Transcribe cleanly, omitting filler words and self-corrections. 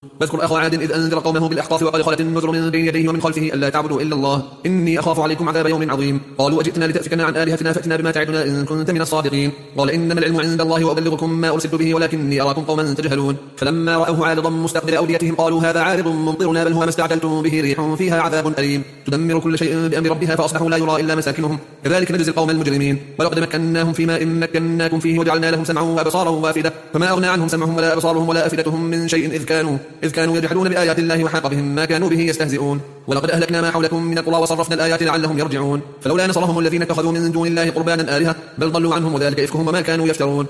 واذكر أخا عاد إذ أنذر قومه بالأحقاف وقد خلت النذر من بين يديه ومن خلفه ألا تعبدوا إلا الله إني أخاف عليكم عذاب يوم عظيم. قالوا أجئتنا لتأفكنا عن آلهتنا فأتنا بما تعدنا إن كنت من الصادقين. قال إنما العلم عند الله وأبلغكم ما أرسلت به ولكني أراكم قوما تجهلون. فلما رأوه عارضا مستقبل أوديتهم قالوا هذا عارض ممطرنا بل هو ما استعجلتم به ريح فيها عذاب أليم تدمر كل شيء بأمر ربها فأصبحوا لا يرى إلا مساكنهم كذلك نجزي القوم المجرمين. ولقد مكناهم فيما إن مكناكم فيه وجعلنا لهم سمعا وأبصارا وأفئدة فما أغنى عنهم سمعهم ولا أبصارهم ولا أفئدتهم من شيء إذ كانوا يجحدون بآيات الله وحاق بهم ما كانوا به يستهزئون. ولقد أهلكنا ما حولكم من القرى وصرفنا الآيات لعلهم يرجعون. فلولا نصرهم الذين اتخذوا من دون الله قربانا آلهة بل ضلوا عنهم وذلك إفكهم وما كانوا يفترون.